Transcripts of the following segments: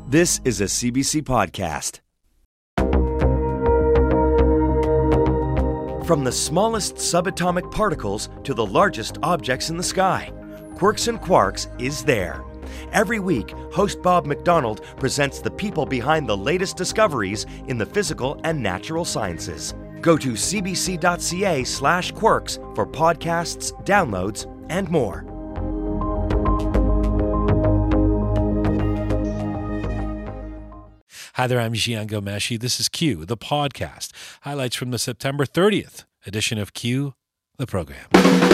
This is a CBC podcast. From the smallest subatomic particles to the largest objects in the sky, Quirks and Quarks is there. Every week, host Bob McDonald presents the people behind the latest discoveries in the physical and natural sciences. Go to cbc.ca/quirks for podcasts, downloads, and more. Hi there, I'm Jian Ghomeshi. This is Q, the podcast. Highlights from the September 30th edition of Q, the program.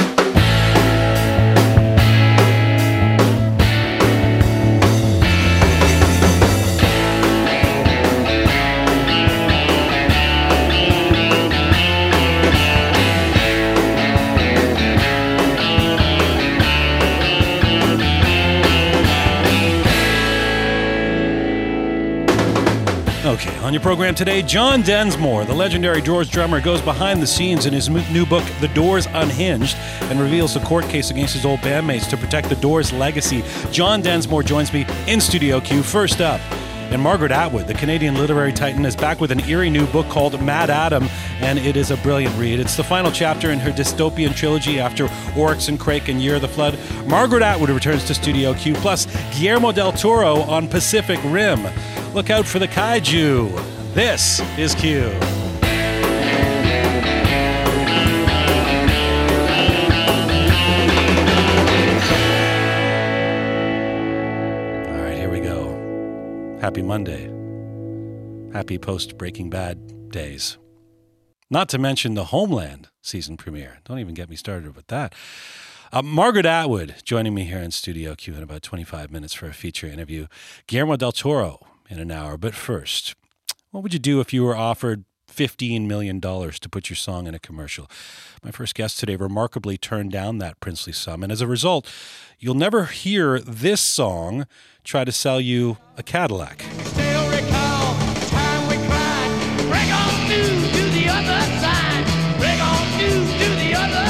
Okay, on your program today, John Densmore, the legendary Doors drummer, goes behind the scenes in his new book, The Doors Unhinged, and reveals the court case against his old bandmates to protect the Doors' legacy. John Densmore joins me in Studio Q. First up, and Margaret Atwood, the Canadian literary titan, is back with an eerie new book called MaddAddam, and it is a brilliant read. It's the final chapter in her dystopian trilogy after Oryx and Crake and Year of the Flood. Margaret Atwood returns to Studio Q, plus Guillermo del Toro on Pacific Rim. Look out for the kaiju. This is Q. All right, here we go. Happy Monday. Happy post-Breaking Bad days. Not to mention the Homeland season premiere. Don't even get me started with that. Margaret Atwood joining me here in Studio Q in about 25 minutes for a feature interview. Guillermo del Toro in an hour. But first, what would you do if you were offered $15 million to put your song in a commercial? My first guest today remarkably turned down that princely sum, and as a result, you'll never hear this song try to sell you a Cadillac. Still recall the time we cried, break on through to the other side, break on through to the other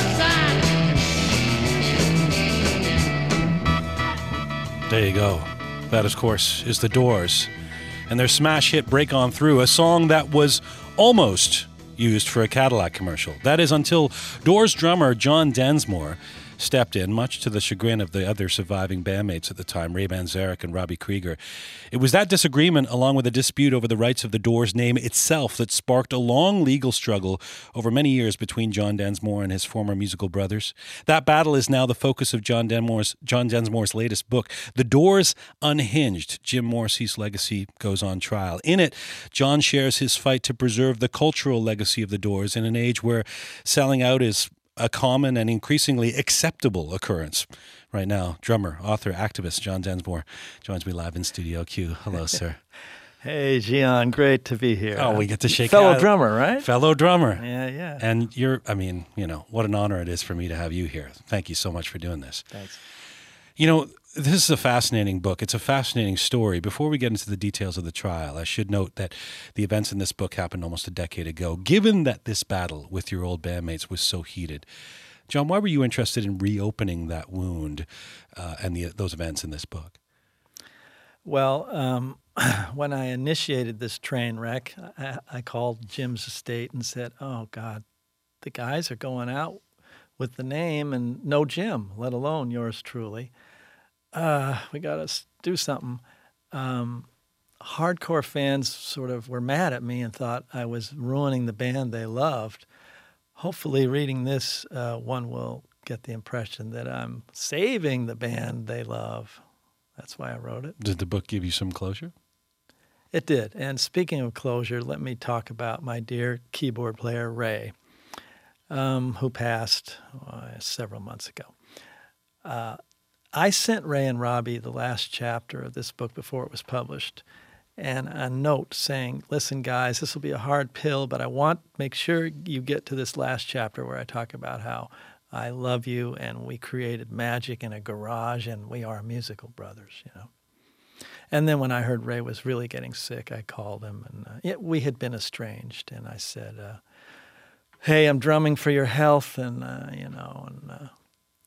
side. There you go. That, of course, is The Doors and their smash hit Break On Through, a song that was almost used for a Cadillac commercial. That is until Doors drummer John Densmore stepped in, much to the chagrin of the other surviving bandmates at the time, Ray Manzarek and Robbie Krieger. It was that disagreement, along with a dispute over the rights of the Doors name itself, that sparked a long legal struggle over many years between John Densmore and his former musical brothers. That battle is now the focus of John Densmore's latest book, The Doors Unhinged. Jim Morrissey's legacy goes on trial. In it, John shares his fight to preserve the cultural legacy of the Doors in an age where selling out is a common and increasingly acceptable occurrence. Right now, drummer, author, activist John Densmore joins me live in Studio Q. Hello, sir. Hey, Gian, great to be here. Oh, we get to shake Fellow drummer, right? Fellow drummer. Yeah. And what an honor it is for me to have you here. Thank you so much for doing this. Thanks. This is a fascinating book. It's a fascinating story. Before we get into the details of the trial, I should note that the events in this book happened almost a decade ago. Given that this battle with your old bandmates was so heated, John, why were you interested in reopening that wound and those events in this book? Well, when I initiated this train wreck, I called Jim's estate and said, oh, God, the guys are going out with the name and no Jim, let alone yours truly. We got to do something. Hardcore fans sort of were mad at me and thought I was ruining the band they loved. Hopefully reading this, one will get the impression that I'm saving the band they love. That's why I wrote it. Did the book give you some closure? It did. And speaking of closure, let me talk about my dear keyboard player, Ray, who passed several months ago. I sent Ray and Robbie the last chapter of this book before it was published, and a note saying, listen, guys, this will be a hard pill, but I want to make sure you get to this last chapter where I talk about how I love you and we created magic in a garage and we are musical brothers, And then when I heard Ray was really getting sick, I called him, and we had been estranged, and I said, hey, I'm drumming for your health, and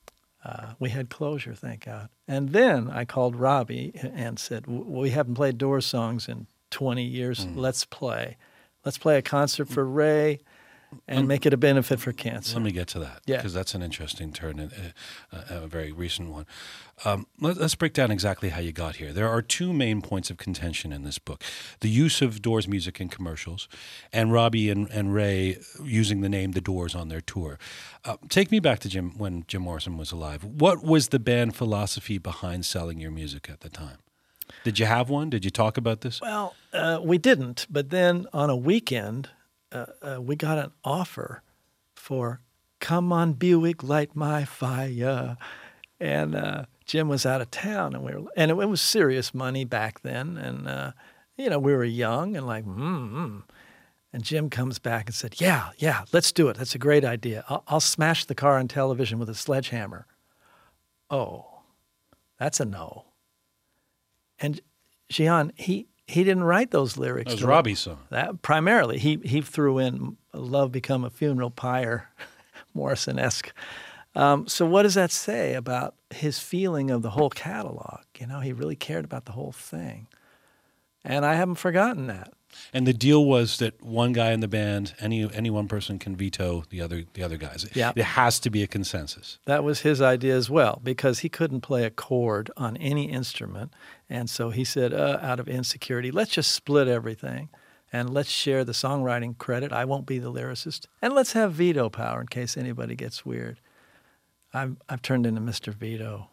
We had closure, thank God. And then I called Robbie and said, we haven't played Doors songs in 20 years. Let's play. Let's play a concert for Ray and make it a benefit for cancer. Let me get to that, Yeah. because that's an interesting turn, a very recent one. Let's break down exactly how you got here. There are two main points of contention in this book: the use of Doors music in commercials, and Robbie and Ray using the name The Doors on their tour. Take me back to when Jim Morrison was alive. What was the band philosophy behind selling your music at the time? Did you have one? Did you talk about this? Well, we didn't. But then on a weekend, we got an offer for "Come on, Buick, Light My Fire," and Jim was out of town, and it was serious money back then, and we were young and like, And Jim comes back and said, "Yeah, let's do it. That's a great idea. I'll smash the car on television with a sledgehammer." Oh, that's a no. And Gian, he didn't write those lyrics. That was Robbie's song. That primarily, he threw in "Love Become a Funeral Pyre," Morrison-esque. So what does that say about his feeling of the whole catalog? He really cared about the whole thing, and I haven't forgotten that. And the deal was that one guy in the band, any one person can veto the other guys. Yeah. It has to be a consensus. That was his idea as well, because he couldn't play a chord on any instrument. And so he said, out of insecurity, let's just split everything and let's share the songwriting credit. I won't be the lyricist. And let's have veto power in case anybody gets weird. I've turned into Mr. Veto.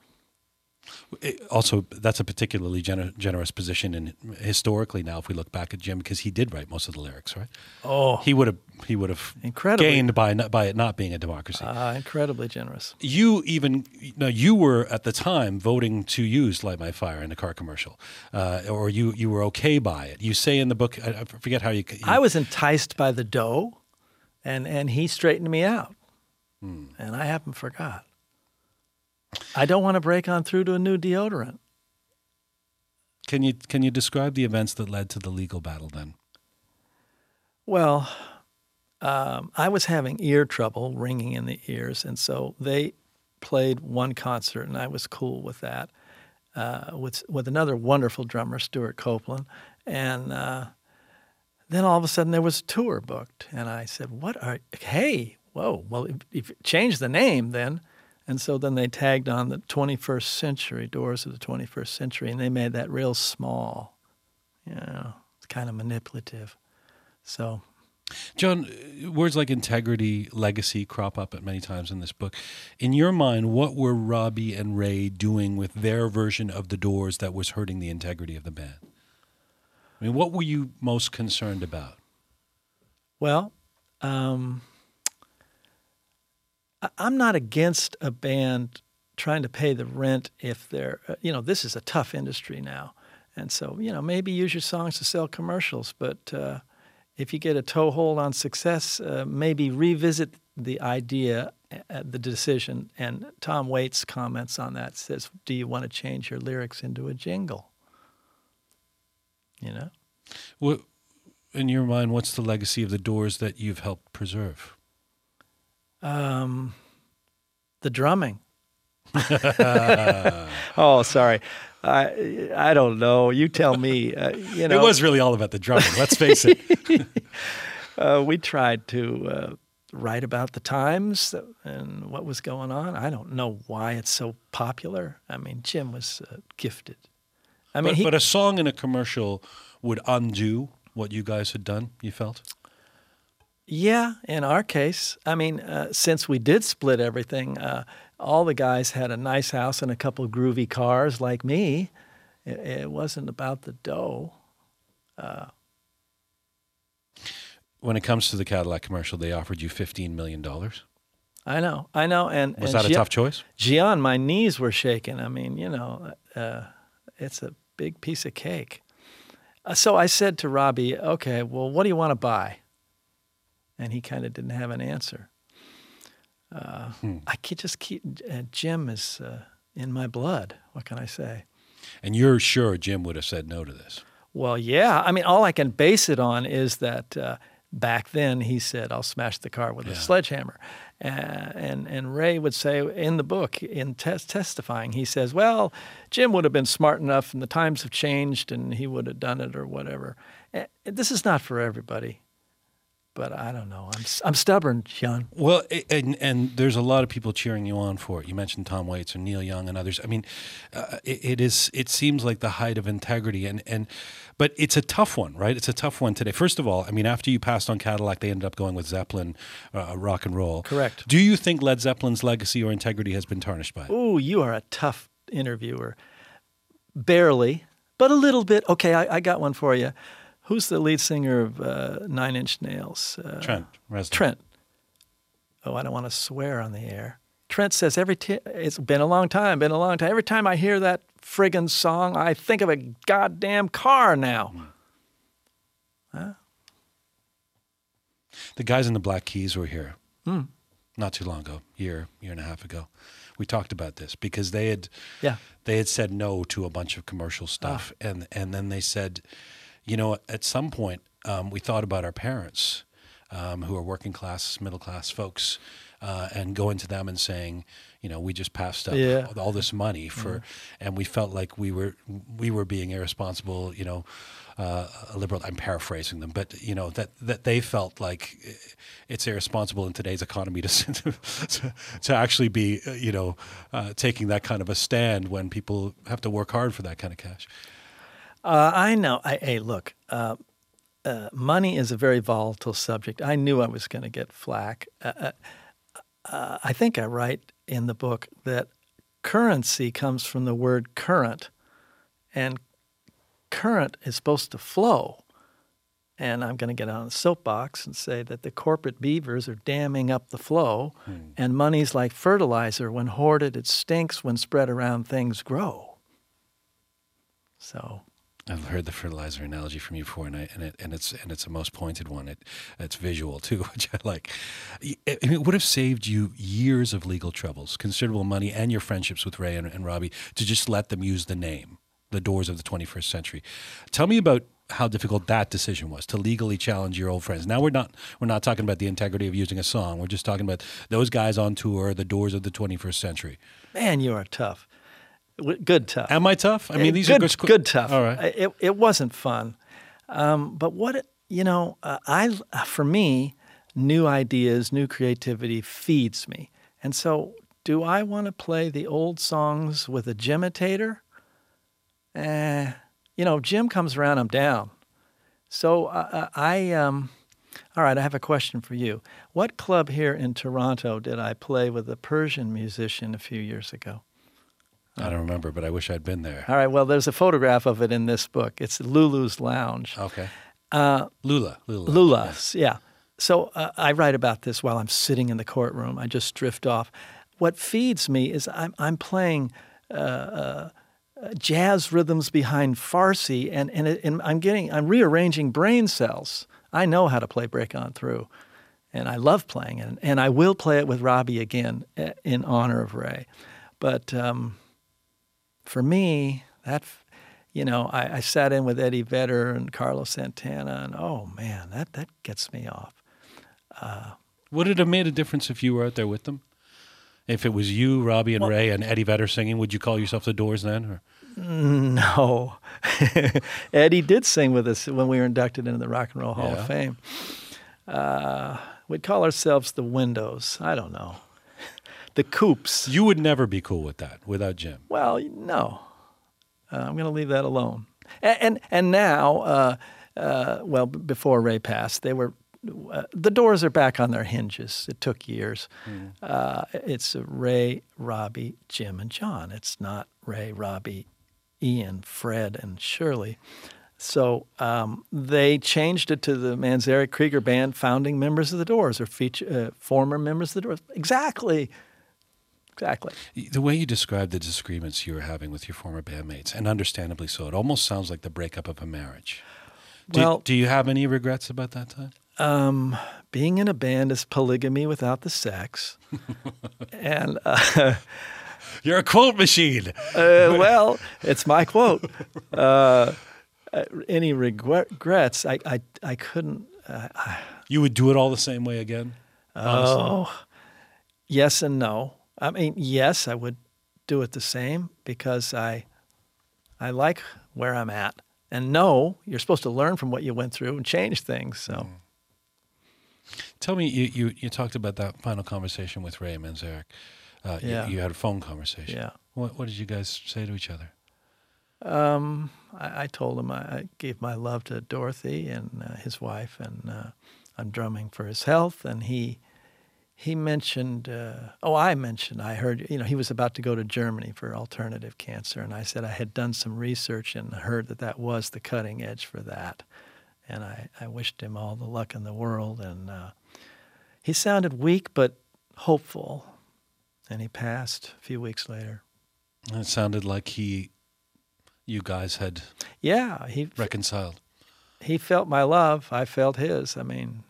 Also, that's a particularly generous position, and historically now, if we look back at Jim, because he did write most of the lyrics, right? Oh, he would have incredibly gained by it not being a democracy. Incredibly generous. You were at the time voting to use "Light My Fire" in a car commercial, or you were okay by it. You say in the book, I forget how you. I was enticed by the dough, and he straightened me out, and I haven't forgot. I don't want to break on through to a new deodorant. Can you describe the events that led to the legal battle then? Well, I was having ear trouble, ringing in the ears, and so they played one concert, and I was cool with that, with another wonderful drummer, Stuart Copeland, and then all of a sudden there was a tour booked, and I said, hey, whoa, well, if change the name then. And so then they tagged on the 21st Century, Doors of the 21st Century, and they made that real small. It's kind of manipulative. So, John, words like integrity, legacy crop up at many times in this book. In your mind, what were Robbie and Ray doing with their version of the Doors that was hurting the integrity of the band? I mean, what were you most concerned about? Well, I'm not against a band trying to pay the rent if they're, this is a tough industry now. And so, maybe use your songs to sell commercials, but if you get a toehold on success, maybe revisit the idea, the decision. And Tom Waits comments on that, says, do you want to change your lyrics into a jingle? What, in your mind, what's the legacy of the Doors that you've helped preserve? The drumming. Oh, sorry. I don't know. You tell me. It was really all about the drumming. Let's face it. We tried to write about the times and what was going on. I don't know why it's so popular. I mean, Jim was gifted. But a song in a commercial would undo what you guys had done, you felt? Yeah, in our case. Since we did split everything, all the guys had a nice house and a couple of groovy cars like me. It wasn't about the dough. When it comes to the Cadillac commercial, they offered you $15 million. I know. And was that a tough choice? Gian, my knees were shaking. It's a big piece of cake. So I said to Robbie, okay, well, what do you want to buy? And he kind of didn't have an answer. I could just keep, Jim is in my blood. What can I say? And you're sure Jim would have said no to this? Well, yeah. All I can base it on is that back then he said, I'll smash the car with a sledgehammer. And Ray would say in the book, in testifying, he says, well, Jim would have been smart enough and the times have changed and he would have done it or whatever. This is not for everybody. But I don't know. I'm stubborn, Sean. Well, and there's a lot of people cheering you on for it. You mentioned Tom Waits and Neil Young and others. I mean, it seems like the height of integrity, but it's a tough one, right? It's a tough one today. First of all, I mean, after you passed on Cadillac, they ended up going with Zeppelin, rock and roll. Correct. Do you think Led Zeppelin's legacy or integrity has been tarnished by it? Ooh, you are a tough interviewer. Barely, but a little bit. Okay, I got one for you. Who's the lead singer of Nine Inch Nails? Trent Reznor. Trent. Oh, I don't want to swear on the air. Trent says it's been a long time. Every time I hear that friggin' song, I think of a goddamn car now. Huh? The guys in the Black Keys were here not too long ago, year and a half ago. We talked about this because they had said no to a bunch of commercial stuff, and then they said, you know, at some point, we thought about our parents who are working class, middle class folks, and going to them and saying, you know, we just passed up all this money for, and we felt like we were being irresponsible, you know, liberal. I'm paraphrasing them, but you know that they felt like it's irresponsible in today's economy to actually be, you know, taking that kind of a stand when people have to work hard for that kind of cash. I know. Hey, look, money is a very volatile subject. I knew I was going to get flack. I think I write in the book that currency comes from the word current, and current is supposed to flow. And I'm going to get on a soapbox and say that the corporate beavers are damming up the flow, and money's like fertilizer. When hoarded, it stinks. When spread around, things grow. So I've heard the fertilizer analogy from you before, and it's a most pointed one. It's visual too, which I like. It would have saved you years of legal troubles, considerable money, and your friendships with Ray and Robbie to just let them use the name, the Doors of the 21st Century. Tell me about how difficult that decision was to legally challenge your old friends. Now we're not talking about the integrity of using a song. We're just talking about those guys on tour, the Doors of the 21st Century. Man, you are tough. Good tough. Am I tough? I mean, these good, are good tough. All right. It wasn't fun, but for me, new ideas, new creativity feeds me. And so, do I want to play the old songs with a Jimitator? Jim comes around, I'm down. So all right, I have a question for you. What club here in Toronto did I play with a Persian musician a few years ago? I don't remember, but I wish I'd been there. All right, well, there's a photograph of it in this book. It's Lulu's Lounge. Okay. Lula, yeah. So I write about this while I'm sitting in the courtroom. I just drift off. What feeds me is I'm playing jazz rhythms behind Farsi, and I'm rearranging brain cells. I know how to play Break On Through, and I love playing it, and I will play it with Robbie again in honor of Ray. But for me, I sat in with Eddie Vedder and Carlos Santana, and oh man, that gets me off. Would it have made a difference if you were out there with them? If it was you, Robbie, and Ray, and Eddie Vedder singing, would you call yourself the Doors then? Or? No. Eddie did sing with us when we were inducted into the Rock and Roll Hall of Fame. We'd call ourselves the Windows. I don't know. The Coops. You would never be cool with that without Jim. Well, no. I'm going to leave that alone. And now, before Ray passed, the Doors are back on their hinges. It took years. It's Ray, Robbie, Jim, and John. It's not Ray, Robbie, Ian, Fred, and Shirley. So they changed it to the Manzarek Krieger Band, founding members of the Doors, or former members of the Doors. Exactly. The way you described the disagreements you were having with your former bandmates, and understandably so, it almost sounds like the breakup of a marriage. Do you have any regrets about that time? Being in a band is polygamy without the sex. And you're a quote machine. Well, it's my quote. Any regrets? I couldn't. You would do it all the same way again? Honestly? Oh, yes and no. I mean, yes, I would do it the same because I like where I'm at. And no, you're supposed to learn from what you went through and change things. So, Tell me, you talked about that final conversation with Ray Manzarek. Yeah. You had a phone conversation. Yeah. What did you guys say to each other? I told him I gave my love to Dorothy and his wife, and I'm drumming for his health. And he mentioned, I heard, he was about to go to Germany for alternative cancer. And I said I had done some research and heard that was the cutting edge for that. And I wished him all the luck in the world. And he sounded weak but hopeful. And he passed a few weeks later. And it sounded like you guys had reconciled. He felt my love. I felt his. I mean,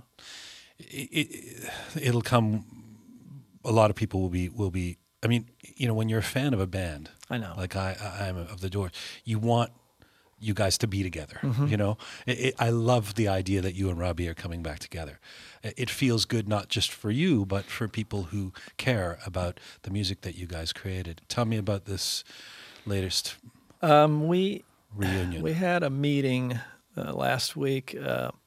It'll come. A lot of people will be. I mean, when you're a fan of a band, I know. Like I'm of the Doors, you want you guys to be together. Mm-hmm. I love the idea that you and Robbie are coming back together. It feels good not just for you, but for people who care about the music that you guys created. Tell me about this latest reunion. We had a meeting last week.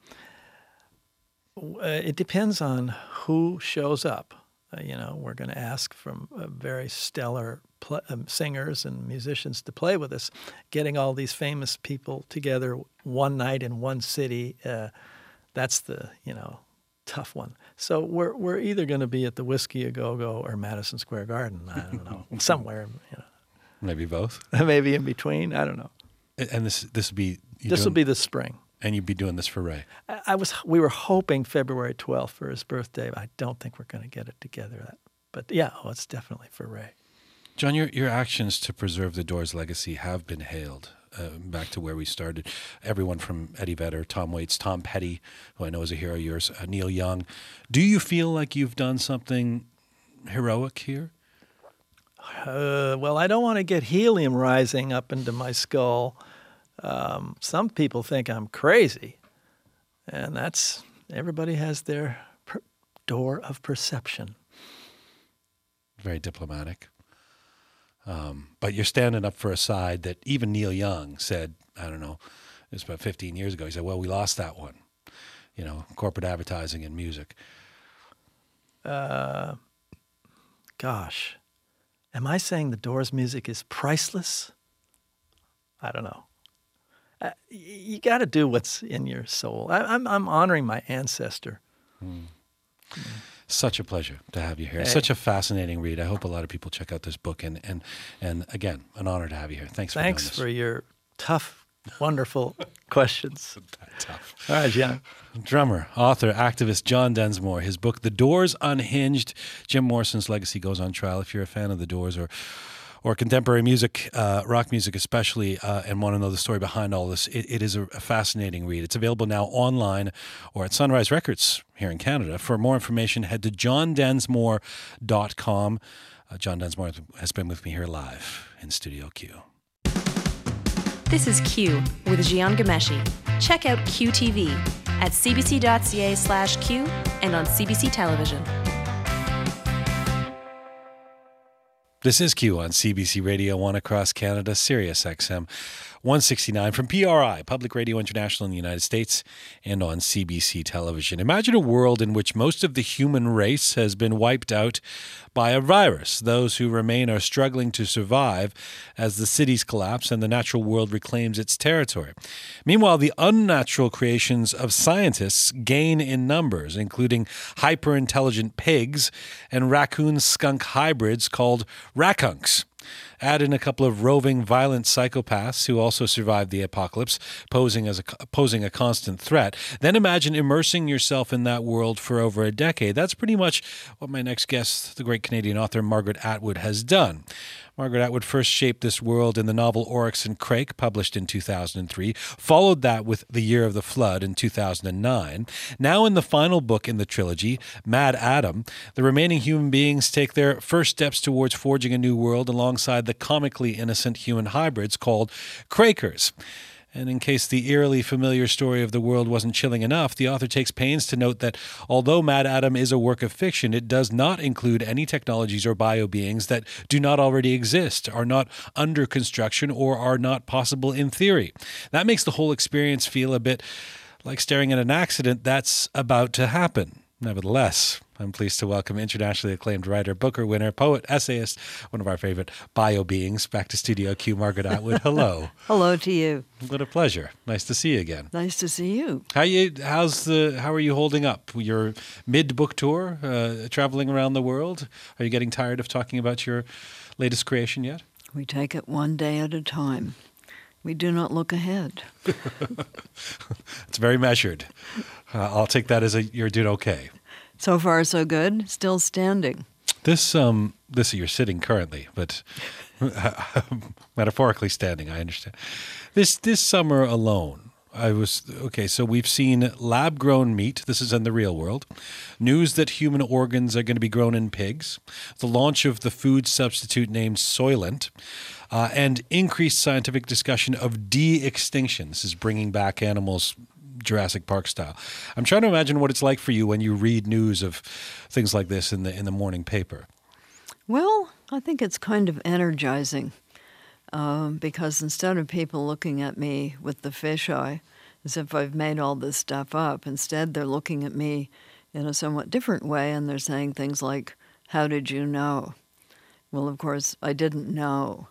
It depends on who shows up. We're going to ask from very stellar singers and musicians to play with us. Getting all these famous people together one night in one city, that's the, tough one. So we're either going to be at the Whiskey A Go-Go or Madison Square Garden. I don't know. Somewhere, Maybe both. Maybe in between. I don't know. And this will be... This will be the spring. And you'd be doing this for Ray. We were hoping February 12th for his birthday. I don't think we're going to get it together. But yeah, it's definitely for Ray. John, your actions to preserve the Doors' legacy have been hailed. Back to where we started. Everyone from Eddie Vedder, Tom Waits, Tom Petty, who I know is a hero of yours, Neil Young. Do you feel like you've done something heroic here? Well, I don't want to get helium rising up into my skull. Some people think I'm crazy, and everybody has their door of perception. Very diplomatic. But you're standing up for a side that even Neil Young said, I don't know, it was about 15 years ago. He said, well, we lost that one, corporate advertising and music. Gosh, am I saying the Doors music is priceless? I don't know. You got to do what's in your soul. I'm honoring my ancestor. Such a pleasure to have you here. Hey. Such a fascinating read. I hope a lot of people check out this book. And again, an honor to have you here. Thanks for doing this. Thanks for your tough, wonderful questions. Tough. All right, John. Drummer, author, activist John Densmore. His book, The Doors Unhinged, Jim Morrison's Legacy Goes on Trial. If you're a fan of the Doors or contemporary music, rock music especially, and want to know the story behind all this, it is a fascinating read. It's available now online or at Sunrise Records here in Canada. For more information, head to johndensmore.com. John Densmore has been with me here live in Studio Q. This is Q with Gian Gameshi. Check out QTV at cbc.ca/Q and on CBC Television. This is Q on CBC Radio 1 across Canada, Sirius XM 169 from PRI, Public Radio International in the United States, and on CBC Television. Imagine a world in which most of the human race has been wiped out by a virus. Those who remain are struggling to survive as the cities collapse and the natural world reclaims its territory. Meanwhile, the unnatural creations of scientists gain in numbers, including hyper-intelligent pigs and raccoon-skunk hybrids called rackunks. Add in a couple of roving, violent psychopaths who also survived the apocalypse, posing a constant threat. Then imagine immersing yourself in that world for over a decade. That's pretty much what my next guest, the great Canadian author Margaret Atwood, has done. Margaret Atwood first shaped this world in the novel Oryx and Crake, published in 2003, followed that with The Year of the Flood in 2009. Now in the final book in the trilogy, Mad Adam, the remaining human beings take their first steps towards forging a new world alongside the comically innocent human hybrids called Crakers. And in case the eerily familiar story of the world wasn't chilling enough, the author takes pains to note that although Mad Adam is a work of fiction, it does not include any technologies or biobeings that do not already exist, are not under construction, or are not possible in theory. That makes the whole experience feel a bit like staring at an accident that's about to happen. Nevertheless, I'm pleased to welcome internationally acclaimed writer, Booker winner, poet, essayist, one of our favorite bio beings, back to Studio Q, Margaret Atwood. Hello. Hello to you. What a pleasure. Nice to see you again. Nice to see you. How are you holding up? Your mid-book tour, traveling around the world? Are you getting tired of talking about your latest creation yet? We take it one day at a time. We do not look ahead. It's very measured. I'll take that as you're doing okay. So far, so good. Still standing. This you're sitting currently, but metaphorically standing. I understand. This summer alone, so we've seen lab-grown meat. This is in the real world. News that human organs are going to be grown in pigs. The launch of the food substitute named Soylent. And increased scientific discussion of de-extinction. This is bringing back animals Jurassic Park style. I'm trying to imagine what it's like for you when you read news of things like this in the morning paper. Well, I think it's kind of energizing because instead of people looking at me with the fisheye as if I've made all this stuff up, instead they're looking at me in a somewhat different way, and they're saying things like, "How did you know?" Well, of course, I didn't know.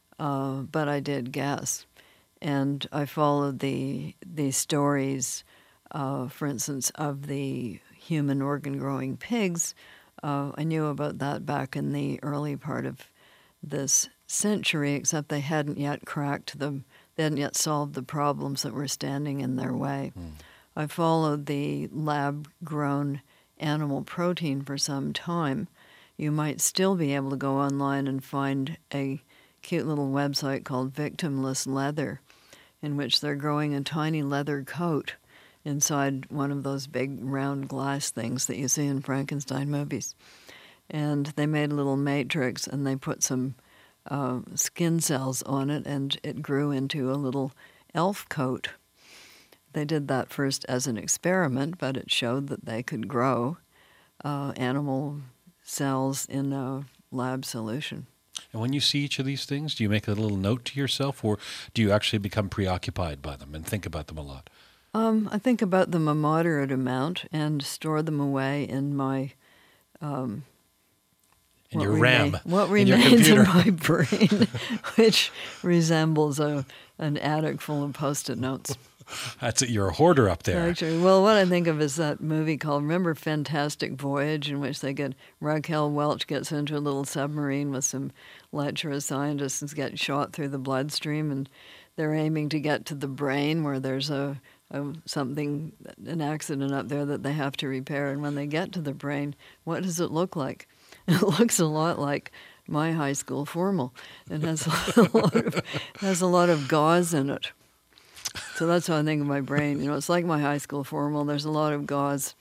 But I did guess. And I followed the stories, for instance, of the human organ-growing pigs. I knew about that back in the early part of this century, except they hadn't yet they hadn't yet solved the problems that were standing in their way. I followed the lab-grown animal protein for some time. You might still be able to go online and find a cute little website called Victimless Leather, in which they're growing a tiny leather coat inside one of those big round glass things that you see in Frankenstein movies. And they made a little matrix and they put some skin cells on it, and it grew into a little elf coat. They did that first as an experiment, but it showed that they could grow animal cells in a lab solution. And when you see each of these things, do you make a little note to yourself, or do you actually become preoccupied by them and think about them a lot? I think about them a moderate amount and store them away in my in your RAM, what in your remains in computer. my brain, which resembles an attic full of Post-it notes. That's it. You're a hoarder up there. Actually, well, what I think of is that movie called, remember Fantastic Voyage, in which Raquel Welch gets into a little submarine with some lecherous scientists and gets shot through the bloodstream, and they're aiming to get to the brain where there's an accident up there that they have to repair. And when they get to the brain, what does it look like? It looks a lot like my high school formal. It has a lot of gauze in it. So that's how I think of my brain. It's like my high school formal. There's a lot of gauze.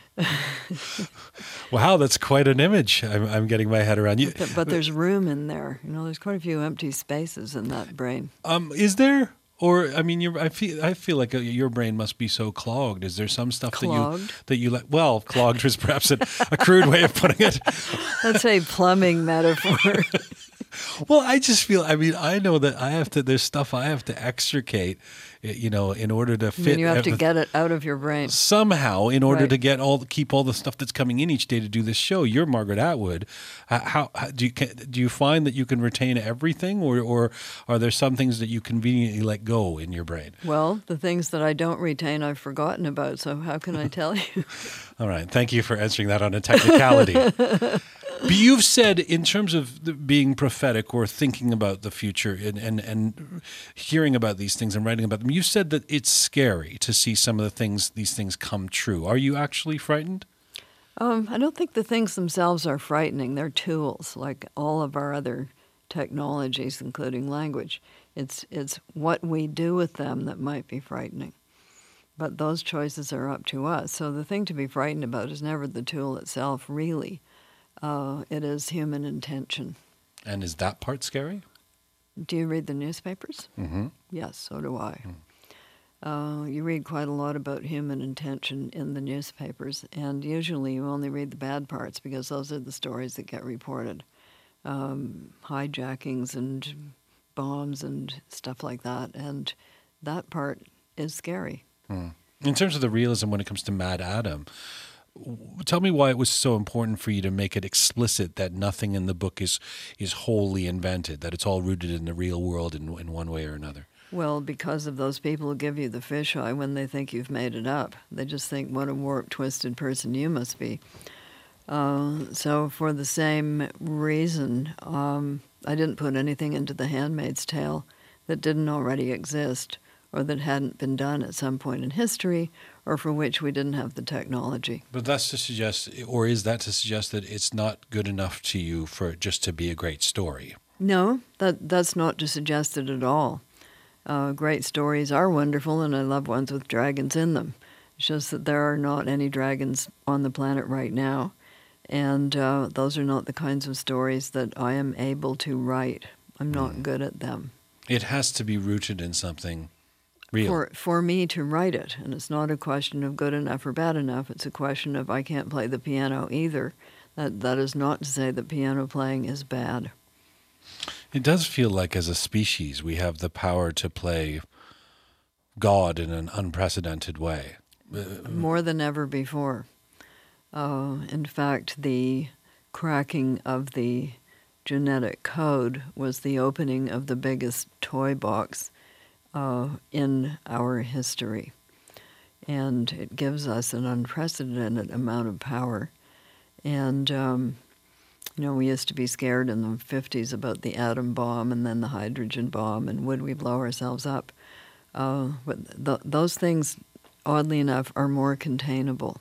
Wow, that's quite an image. I'm getting my head around. But there's room in there. There's quite a few empty spaces in that brain. Is there? Or I mean, I feel like your brain must be so clogged. Is there some stuff clogged? that you like? Well, clogged was perhaps a crude way of putting it. That's a plumbing metaphor. Well, I just feel. I mean, I know that there's stuff I have to extricate, in order to fit. You have to get it out of your brain somehow in order right. to keep all the stuff that's coming in each day to do this show. You're Margaret Atwood. How do you find that you can retain everything, or are there some things that you conveniently let go in your brain? Well, the things that I don't retain, I've forgotten about. So how can I tell you? All right. Thank you for answering that on a technicality. But you've said, in terms of being prophetic or thinking about the future and hearing about these things and writing about them, you said that it's scary to see some of these things come true. Are you actually frightened? I don't think the things themselves are frightening. They're tools, like all of our other technologies, including language. It's what we do with them that might be frightening. But those choices are up to us. So the thing to be frightened about is never the tool itself, really. It is human intention. And is that part scary? Do you read the newspapers? Mm-hmm. Yes, so do I. You read quite a lot about human intention in the newspapers, and usually you only read the bad parts because those are the stories that get reported. Hijackings and bombs and stuff like that, and that part is scary. In terms of the realism when it comes to Mad Adam, tell me why it was so important for you to make it explicit that nothing in the book is wholly invented, that it's all rooted in the real world in one way or another. Well, because of those people who give you the fisheye when they think you've made it up. They just think, what a warped, twisted person you must be. So for the same reason, I didn't put anything into The Handmaid's Tale that didn't already exist or that hadn't been done at some point in history or for which we didn't have the technology. But that's to suggest, or is that to suggest that it's not good enough to you for it just to be a great story? No, that's not to suggest it at all. Great stories are wonderful, and I love ones with dragons in them. It's just that there are not any dragons on the planet right now, and those are not the kinds of stories that I am able to write. I'm not good at them. It has to be rooted in something real. For me to write it, and it's not a question of good enough or bad enough. It's a question of I can't play the piano either. That is not to say that piano playing is bad. It does feel like as a species we have the power to play God in an unprecedented way. More than ever before. In fact, the cracking of the genetic code was the opening of the biggest toy box in our history. And it gives us an unprecedented amount of power. And we used to be scared in the 50s about the atom bomb and then the hydrogen bomb and would we blow ourselves up. But those things, oddly enough, are more containable.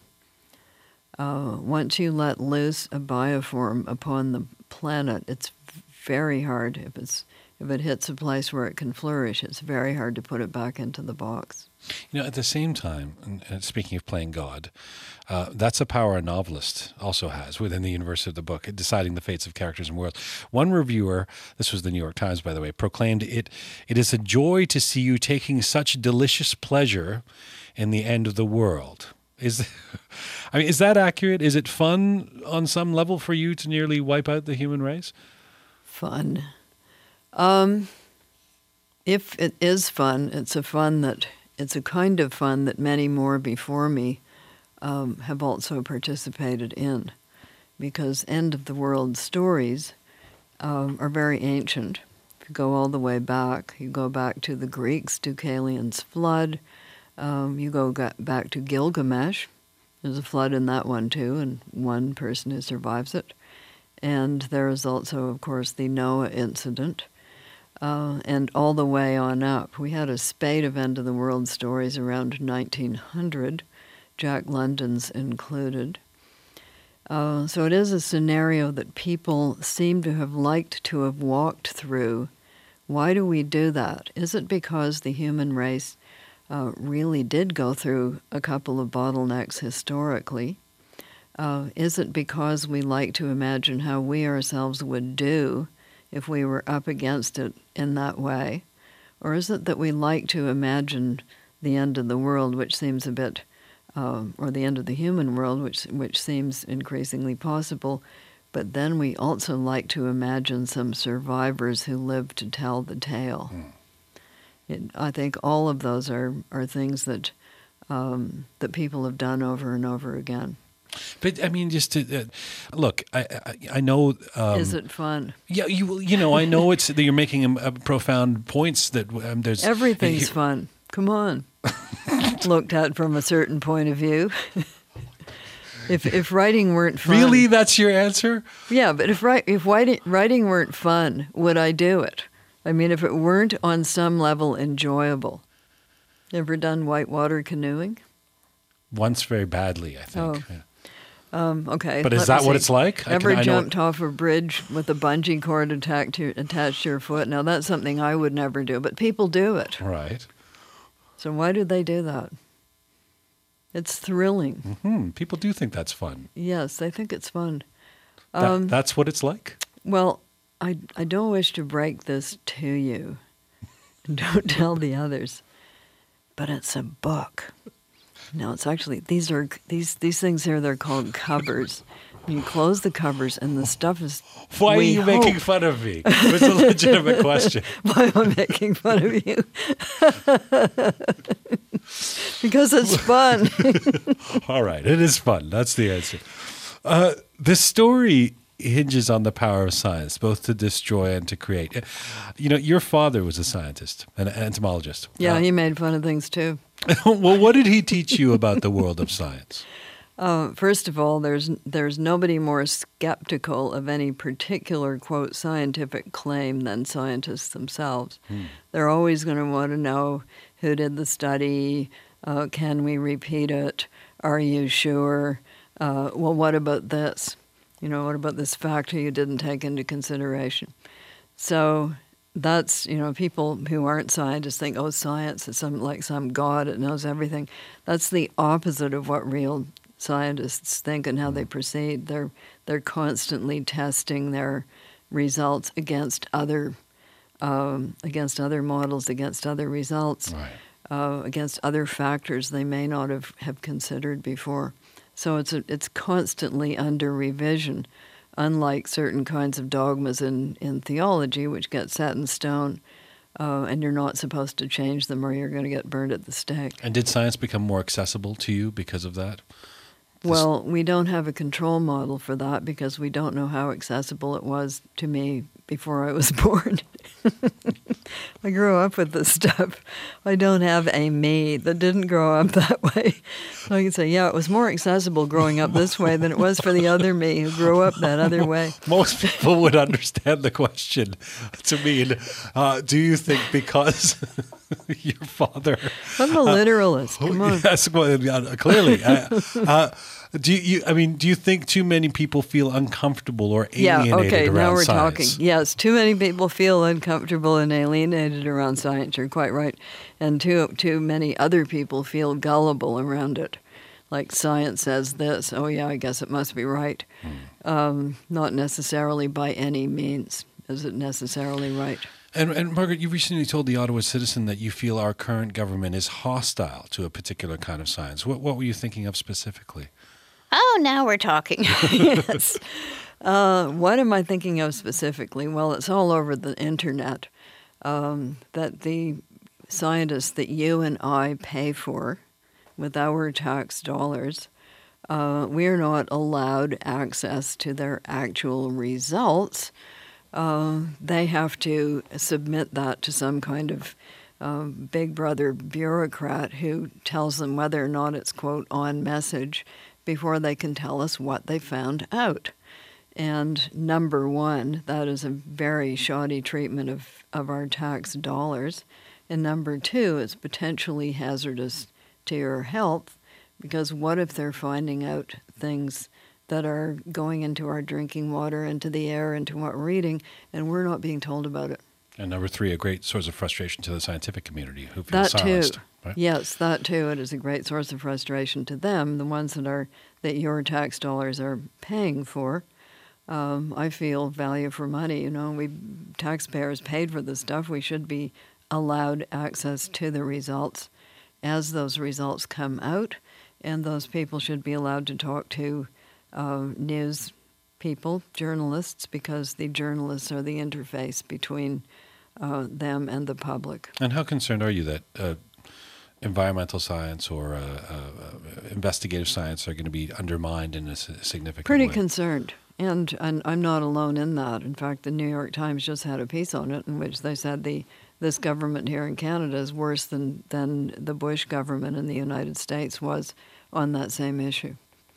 Once you let loose a bioform upon the planet, it's very hard. If it hits a place where it can flourish, it's very hard to put it back into the box. At the same time, and speaking of playing God, that's a power a novelist also has within the universe of the book, deciding the fates of characters and worlds. One reviewer, this was the New York Times, by the way, proclaimed, it is a joy to see you taking such delicious pleasure in the end of the world. Is that accurate? Is it fun on some level for you to nearly wipe out the human race? Fun. If it is fun, it's a kind of fun that many more before me have also participated in, because end-of-the-world stories are very ancient. If you go all the way back, you go back to the Greeks, Deucalion's flood, you go back to Gilgamesh. There's a flood in that one too, and one person who survives it. And there is also, of course, the Noah incident. And all the way on up. We had a spate of end-of-the-world stories around 1900, Jack London's included. So it is a scenario that people seem to have liked to have walked through. Why do we do that? Is it because the human race really did go through a couple of bottlenecks historically? Is it because we like to imagine how we ourselves would do if we were up against it in that way? Or is it that we like to imagine the end of the world, which seems a bit, or the end of the human world, which seems increasingly possible, but then we also like to imagine some survivors who live to tell the tale. I think all of those are things that that people have done over and over again. But I mean, just to look, I know. Is it fun? Yeah, I know it's that you're making profound points. That there's everything's fun. Come on, looked at from a certain point of view. If writing weren't fun, really, that's your answer? Yeah, but if writing weren't fun, would I do it? I mean, if it weren't on some level enjoyable. Ever done whitewater canoeing? Once, very badly, I think. Oh. Yeah. Okay. But is that what it's like? Ever jumped off a bridge with a bungee cord attached to your foot? Now, that's something I would never do, but people do it. Right. So why do they do that? It's thrilling. Mm-hmm. People do think that's fun. Yes, they think it's fun. That's what it's like? Well, I don't wish to break this to you. Don't tell the others. but it's a book. No, it's actually, these things here, they're called covers. You close the covers and the stuff is... Why are you making fun of me? It's a legitimate question. Why am I making fun of you? Because it's fun. All right, it is fun. That's the answer. This story hinges on the power of science, both to destroy and to create. You know, your father was a scientist, an entomologist. Yeah, he made fun of things too. Well, what did he teach you about the world of science? First of all, there's nobody more skeptical of any particular, quote, scientific claim than scientists themselves. They're always going to want to know who did the study, can we repeat it, are you sure, well, what about this? You know, what about this factor you didn't take into consideration? So that's, you know, people who aren't scientists think, oh, science is some god, it knows everything. That's the opposite of what real scientists think and how they proceed. They're constantly testing their results against other models, against other results, Right. against other factors they may not have considered before. So it's constantly under revision, unlike certain kinds of dogmas in theology, which get set in stone, and you're not supposed to change them or you're going to get burned at the stake. And did science become more accessible to you because of that? Well, we don't have a control model for that because we don't know how accessible it was to me before I was born. I grew up with this stuff. I don't have a me that didn't grow up that way. So I can say, yeah, it was more accessible growing up this way than it was for the other me who grew up that other way. Most people would understand the question to mean, do you think because your father... I'm a literalist. Come on. Yes, well, clearly. Do you think too many people feel uncomfortable or alienated around science? Yeah, okay, now we're talking. Yes, too many people feel uncomfortable and alienated around science. You're quite right. And too many other people feel gullible around it. Like science says this, oh yeah, I guess it must be right. Not necessarily by any means is it necessarily right. And Margaret, you recently told the Ottawa Citizen that you feel our current government is hostile to a particular kind of science. What were you thinking of specifically? Oh, now we're talking. Yes. What am I thinking of specifically? Well, it's all over the internet that the scientists that you and I pay for with our tax dollars, we're not allowed access to their actual results. They have to submit that to some kind of big brother bureaucrat who tells them whether or not it's, quote, on message before they can tell us what they found out. And number one, that is a very shoddy treatment of our tax dollars. And number two, it's potentially hazardous to your health because what if they're finding out things that are going into our drinking water, into the air, into what we're eating, and we're not being told about it? And number three, a great source of frustration to the scientific community who feel that silenced. Too. Right? Yes, that too. It is a great source of frustration to them, the ones that your tax dollars are paying for. I feel value for money. You know, we taxpayers paid for this stuff. We should be allowed access to the results as those results come out, and those people should be allowed to talk to news people, journalists, because the journalists are the interface between them and the public. And how concerned are you that environmental science or investigative science are going to be undermined in a significant way? Pretty concerned. And I'm not alone in that. In fact, the New York Times just had a piece on it in which they said this government here in Canada is worse than the Bush government in the United States was on that same issue.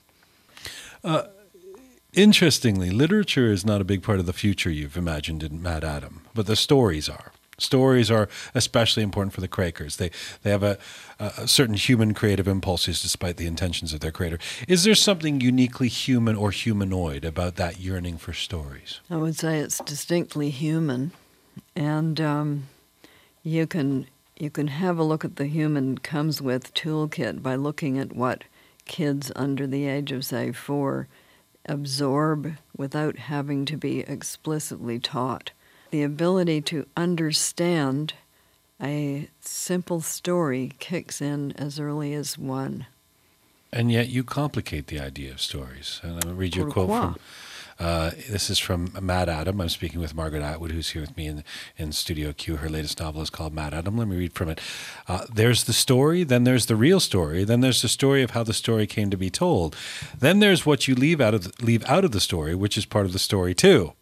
Interestingly, literature is not a big part of the future you've imagined in Mad Adam, but the stories are. Stories are especially important for the Quakers. They have a certain human creative impulses despite the intentions of their creator. Is there something uniquely human or humanoid about that yearning for stories? I would say it's distinctly human, and you can have a look at the human comes with toolkit by looking at what kids under the age of, say, 4 absorb without having to be explicitly taught. The ability to understand a simple story kicks in as early as 1. And yet you complicate the idea of stories. And I'll read you a quote Pourquoi? from, this is from Mad Adam. I'm speaking with Margaret Atwood, who's here with me in Studio Q. Her latest novel is called Mad Adam. Let me read from it. There's the story, then there's the real story, then there's the story of how the story came to be told. Then there's what you leave out of the story, which is part of the story too.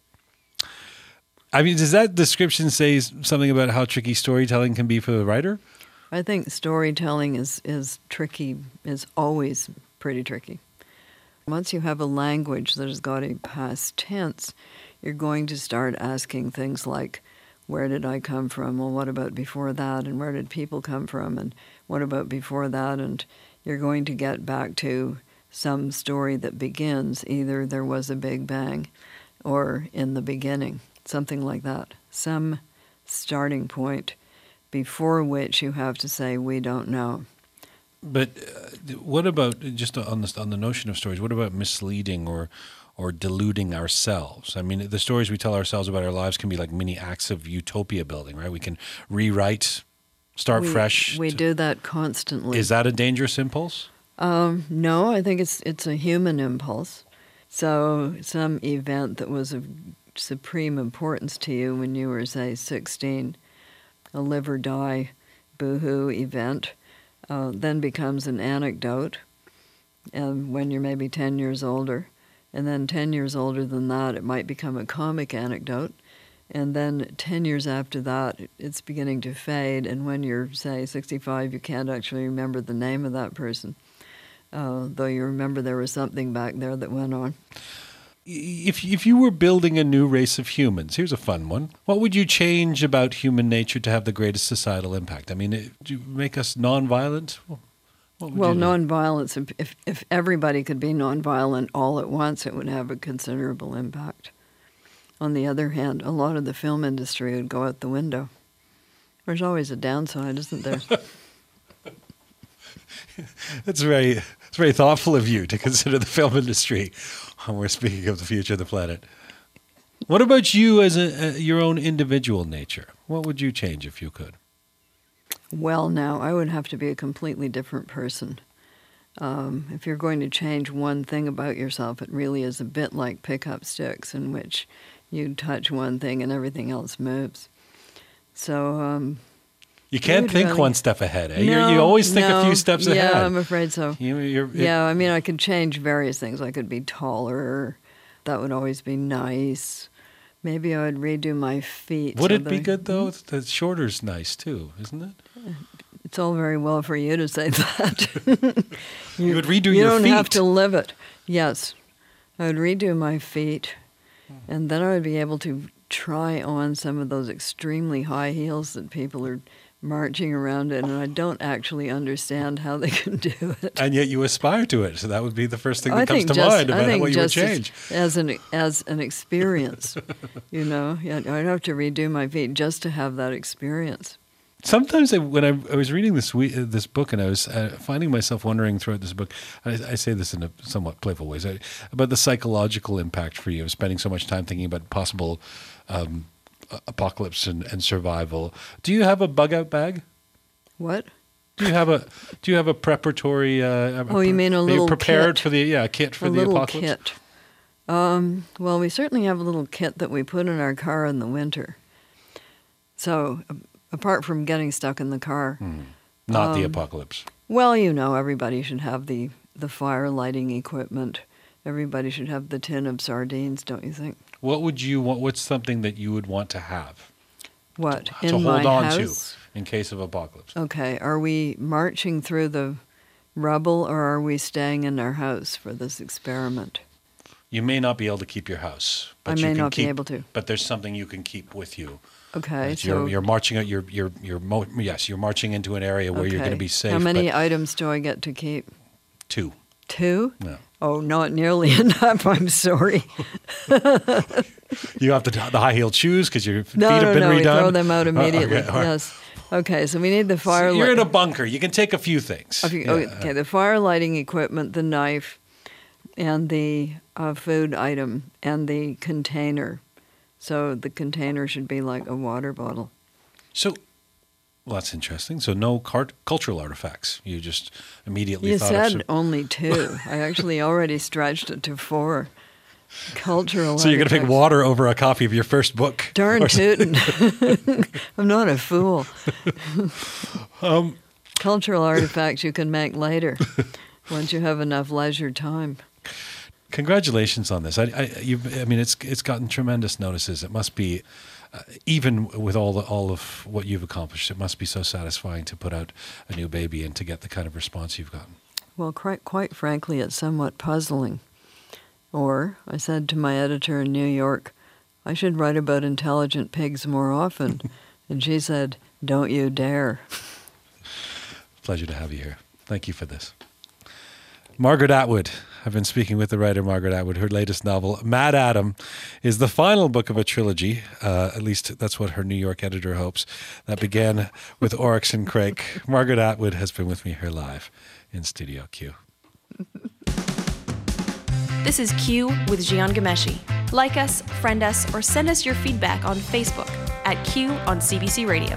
I mean, does that description say something about how tricky storytelling can be for the writer? I think storytelling is tricky, is always pretty tricky. Once you have a language that has got a past tense, you're going to start asking things like, where did I come from? Well, what about before that? And where did people come from? And what about before that? And you're going to get back to some story that begins, either there was a big bang or in the beginning, something like that. Some starting point before which you have to say, we don't know. But what about, just on the notion of stories, what about misleading or deluding ourselves? I mean, the stories we tell ourselves about our lives can be like mini acts of utopia building, right? We can rewrite, start fresh. We do that constantly. Is that a dangerous impulse? No, I think it's a human impulse. So some event that was of supreme importance to you when you were, say, 16, a live or die boohoo event, then becomes an anecdote when you're maybe 10 years older. And then 10 years older than that, it might become a comic anecdote. And then 10 years after that, it's beginning to fade. And when you're, say, 65, you can't actually remember the name of that person, though you remember there was something back there that went on. If you were building a new race of humans, here's a fun one. What would you change about human nature to have the greatest societal impact? I mean, do you make us nonviolent? Well, nonviolence, if everybody could be nonviolent all at once, it would have a considerable impact. On the other hand, a lot of the film industry would go out the window. There's always a downside, isn't there? It's very thoughtful of you to consider the film industry when we're speaking of the future of the planet. What about you as your own individual nature? What would you change if you could? Well, now, I would have to be a completely different person. If you're going to change one thing about yourself, it really is a bit like pickup sticks, in which you touch one thing and everything else moves. So you can't think one step ahead, eh? No, you always think a few steps ahead. Yeah, I'm afraid so. I mean, I could change various things. I could be taller. That would always be nice. Maybe I would redo my feet. Would it be good, though? The shorter's nice, too, isn't it? It's all very well for you to say that. You would redo your feet. You don't have to live it. Yes. I would redo my feet, and then I would be able to try on some of those extremely high heels that people are marching around in, and I don't actually understand how they can do it. And yet you aspire to it, so that would be the first thing that comes to mind about what you would change. As an experience, you know, I'd have to redo my feet just to have that experience. Sometimes when I was reading this book, and I was finding myself wondering throughout this book, I say this in a somewhat playful way, about the psychological impact for you of spending so much time thinking about possible apocalypse and survival. Do you have a bug out bag? What? Do you have a preparatory? You mean a little prepared kit? For the kit for the apocalypse? A little kit. Well, we certainly have a little kit that we put in our car in the winter. So, apart from getting stuck in the car, not the apocalypse. Well, you know, everybody should have the fire lighting equipment. Everybody should have the tin of sardines, don't you think? What would you want? What's something that you would want to have? What? To in hold my on house? to in case of apocalypse. Okay. Are we marching through the rubble, or are we staying in our house for this experiment? You may not be able to keep your house. But I may not be able to. But there's something you can keep with you. Okay. So you're marching out. You're marching into an area where you're going to be safe. How many items do I get to keep? 2. 2? No. Oh, not nearly enough. I'm sorry. You have the high-heeled shoes because your feet have been redone? No, we throw them out immediately. Okay, right. Yes. Okay, so we need the fire. So you're in a bunker. You can take a few things. Okay, the fire lighting equipment, the knife, and the food item, and the container. So the container should be like a water bottle. So Well, that's interesting. So no cultural artifacts. You just immediately You thought said of some... only 2. I actually already stretched it to 4. Cultural So you're going to pick artifacts. water over a copy of your first book. Darn tootin'. I'm not a fool. Cultural artifacts you can make later once you have enough leisure time. Congratulations on this. I mean, it's gotten tremendous notices. It must be, even with all of what you've accomplished, it must be so satisfying to put out a new baby and to get the kind of response you've gotten. Well, quite frankly, it's somewhat puzzling. Or, I said to my editor in New York, I should write about intelligent pigs more often. And she said, don't you dare. Pleasure to have you here. Thank you for this. Margaret Atwood. I've been speaking with the writer Margaret Atwood. Her latest novel, Mad Adam, is the final book of a trilogy. At least that's what her New York editor hopes. That began with Oryx and Crake. Margaret Atwood has been with me here live in Studio Q. This is Q with Gian Gameshi. Like us, friend us, or send us your feedback on Facebook at Q on CBC Radio.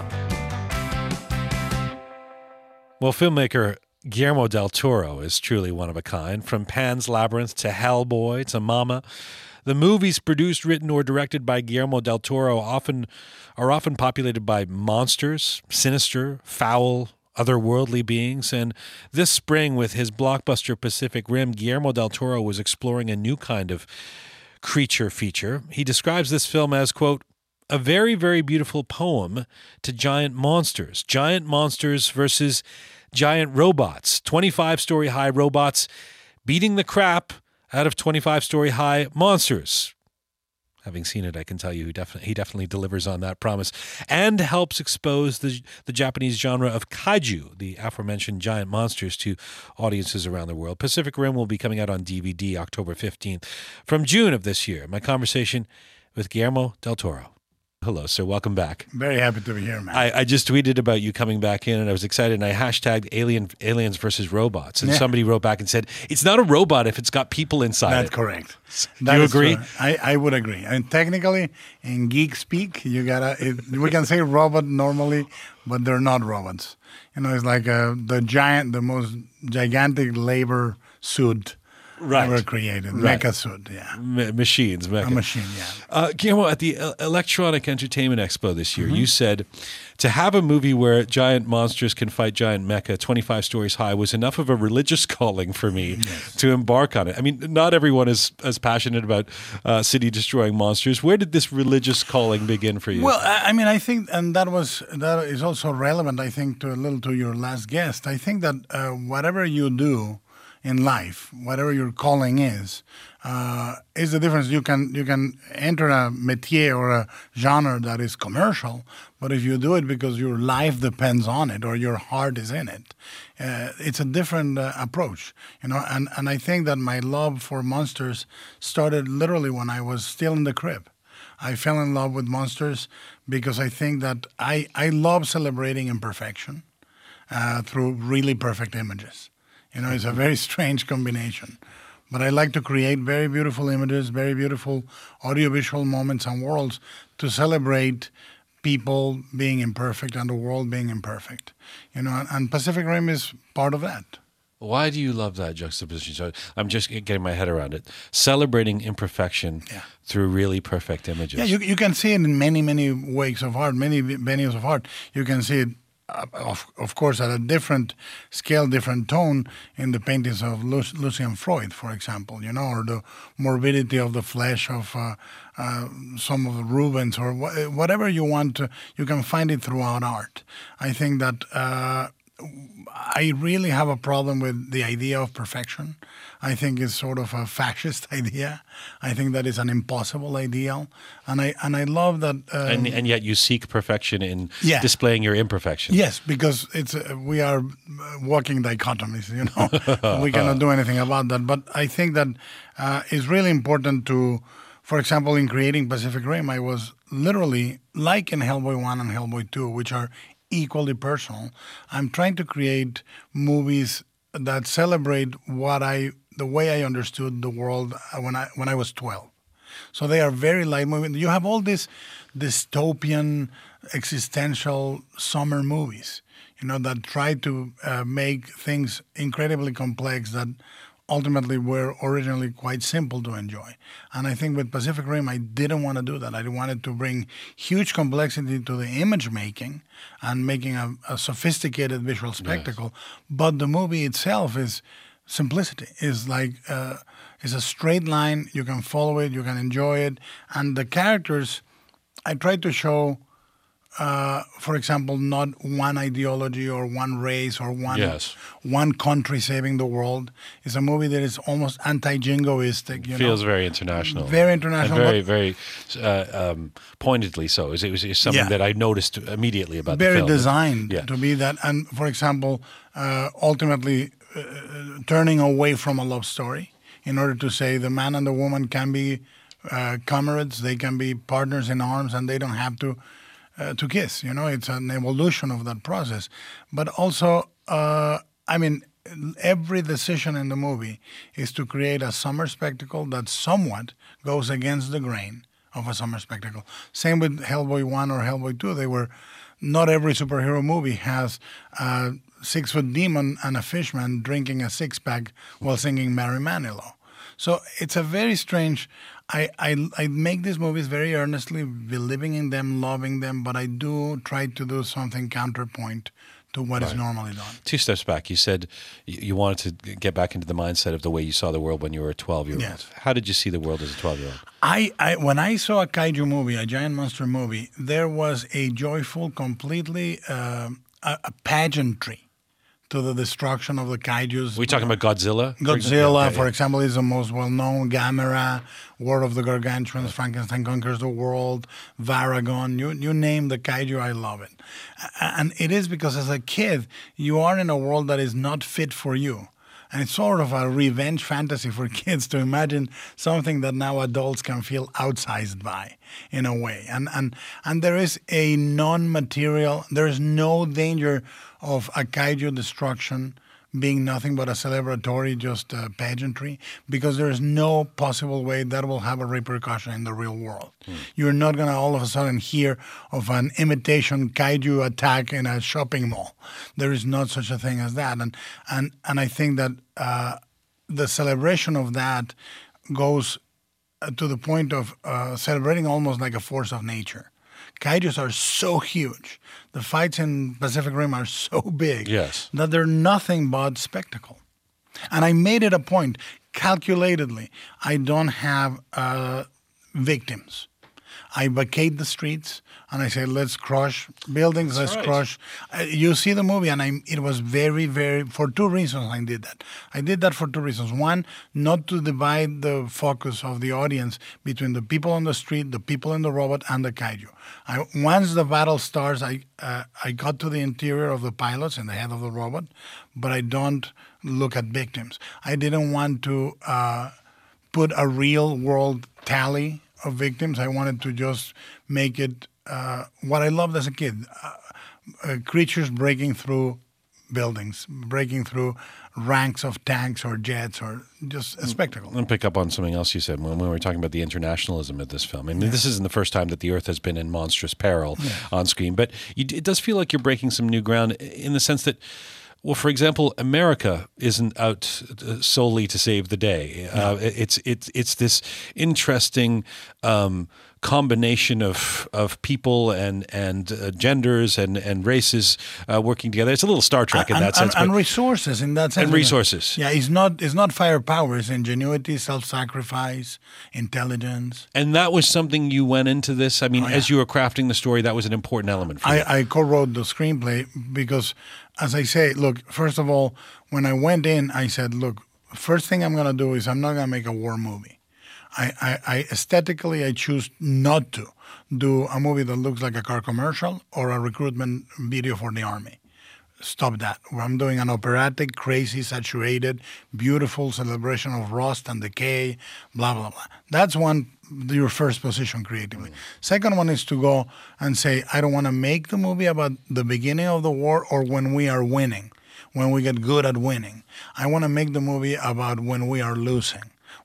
Well, filmmaker Guillermo del Toro is truly one of a kind. From Pan's Labyrinth to Hellboy to Mama, the movies produced, written, or directed by Guillermo del Toro are often populated by monsters, sinister, foul, otherworldly beings. And this spring, with his blockbuster Pacific Rim, Guillermo del Toro was exploring a new kind of creature feature. He describes this film as, quote, a very, very beautiful poem to giant monsters versus giant robots, 25-story high robots beating the crap out of 25-story high monsters. Having seen it, I can tell you he definitely delivers on that promise and helps expose the Japanese genre of kaiju, the aforementioned giant monsters, to audiences around the world. Pacific Rim will be coming out on DVD October 15th. From June of this year, my conversation with Guillermo del Toro. Hello, sir. Welcome back. Very happy to be here, man. I just tweeted about you coming back in, and I was excited, and I hashtagged aliens versus robots. And somebody wrote back and said, it's not a robot if it's got people inside That's it. correct. Do you agree? I would agree. And technically, in geek speak, we can say robot normally, but they're not robots. You know, it's like the most gigantic labor suit ever created. Mecha suit, yeah. Machines. Mecha. A machine, yeah. Guillermo, at the Electronic Entertainment Expo this year, you said to have a movie where giant monsters can fight giant mecha 25 stories high was enough of a religious calling for me to embark on it. I mean, not everyone is as passionate about city-destroying monsters. Where did this religious calling begin for you? Well, I mean, I think, and that is also relevant, I think, to your last guest. I think that whatever you do in life, whatever your calling is the difference. You can enter a métier or a genre that is commercial, but if you do it because your life depends on it or your heart is in it, it's a different approach, you know. And I think that my love for monsters started literally when I was still in the crib. I fell in love with monsters because I think that I love celebrating imperfection through really perfect images. You know, it's a very strange combination. But I like to create very beautiful images, very beautiful audiovisual moments and worlds to celebrate people being imperfect and the world being imperfect. You know, and Pacific Rim is part of that. Why do you love that juxtaposition? So I'm just getting my head around it. Celebrating imperfection through really perfect images. Yeah, you can see it in many, many ways of art, many venues of art. You can see it, of course, at a different scale, different tone in the paintings of Lucian Freud, for example, you know, or the morbidity of the flesh of some of the Rubens, or whatever you want to, you can find it throughout art. I think that I really have a problem with the idea of perfection. I think it's sort of a fascist idea. I think that is an impossible ideal, and I love that. And yet you seek perfection in displaying your imperfection. Yes, because we are walking dichotomies. You know, we cannot do anything about that. But I think that it's really important to, for example, in creating Pacific Rim, I was literally like in Hellboy 1 and Hellboy 2, which are equally personal. I'm trying to create movies that celebrate the way I understood the world when I was 12. So they are very light movies. You have all this dystopian existential summer movies, that try to make things incredibly complex that ultimately were originally quite simple to enjoy. And I think with Pacific Rim, I didn't want to do that. I wanted to bring huge complexity to the image making and making a sophisticated visual spectacle. Yes. But the movie itself is simplicity. It's like it's a straight line. You can follow it. You can enjoy it. And the characters, I tried to show, for example, not one ideology or one race or one country saving the world. It's a movie that is almost anti-jingoistic. Feels very international. Very international. And very pointedly so. It was something that I noticed immediately about the film. Very designed to be that. And, for example, ultimately turning away from a love story in order to say the man and the woman can be comrades, they can be partners in arms, and they don't have to kiss. It's an evolution of that process. But also, every decision in the movie is to create a summer spectacle that somewhat goes against the grain of a summer spectacle. Same with Hellboy 1 or Hellboy 2. Not every superhero movie has a 6-foot demon and a fishman drinking a six-pack while singing Mary Manilow. So it's a very strange... I make these movies very earnestly, believing in them, loving them, but I do try to do something counterpoint to what is normally done. 2 steps back, you said you wanted to get back into the mindset of the way you saw the world when you were a 12-year-old. Yes. How did you see the world as a 12-year-old? When I saw a kaiju movie, a giant monster movie, there was a joyful, completely a pageantry to the destruction of the kaijus. Are we talking about Godzilla? Godzilla, for example, is the most well-known. Gamera, War of the Gargantuans, Frankenstein Conquers the World, Varagon. You name the kaiju, I love it. And it is because as a kid, you are in a world that is not fit for you. And it's sort of a revenge fantasy for kids to imagine something that now adults can feel outsized by, in a way. And there is a non-material, there is no danger of a kaiju destruction being nothing but a celebratory, just pageantry, because there is no possible way that will have a repercussion in the real world. You're not going to all of a sudden hear of an imitation kaiju attack in a shopping mall. There is not such a thing as that. And I think that the celebration of that goes to the point of celebrating almost like a force of nature. Kaijus are so huge. The fights in Pacific Rim are so big that they're nothing but spectacle. And I made it a point, calculatedly, I don't have victims. I vacate the streets and I say, let's crush buildings, let's crush. You see the movie, and it was very, very, for 2 reasons I did that. I did that for 2 reasons. One, not to divide the focus of the audience between the people on the street, the people in the robot, and the kaiju. Once the battle starts, I got to the interior of the pilots and the head of the robot, but I don't look at victims. I didn't want to put a real world tally of victims. I wanted to just make it what I loved as a kid. Creatures breaking through buildings, breaking through ranks of tanks or jets, or just a spectacle. Let me pick up on something else you said when we were talking about the internationalism of this film. I mean, this isn't the first time that the Earth has been in monstrous peril on screen, but it does feel like you're breaking some new ground in the sense that, well, for example, America isn't out solely to save the day. It's this interesting combination of people and genders and races working together. It's a little Star Trek in that sense, and resources in that sense. And resources. Yeah, it's not firepower. It's ingenuity, self-sacrifice, intelligence. And that was something you went into this. I mean, as you were crafting the story, that was an important element for you. I co-wrote the screenplay because, as I say, look, first of all, when I went in, I said, look, first thing I'm going to do is I'm not going to make a war movie. I aesthetically, I choose not to do a movie that looks like a car commercial or a recruitment video for the army. Stop that. I'm doing an operatic, crazy, saturated, beautiful celebration of rust and decay, blah, blah, blah. That's your first position creatively. Second one is to go and say, I don't want to make the movie about the beginning of the war or when we are winning, when we get good at winning. I want to make the movie about when we are losing,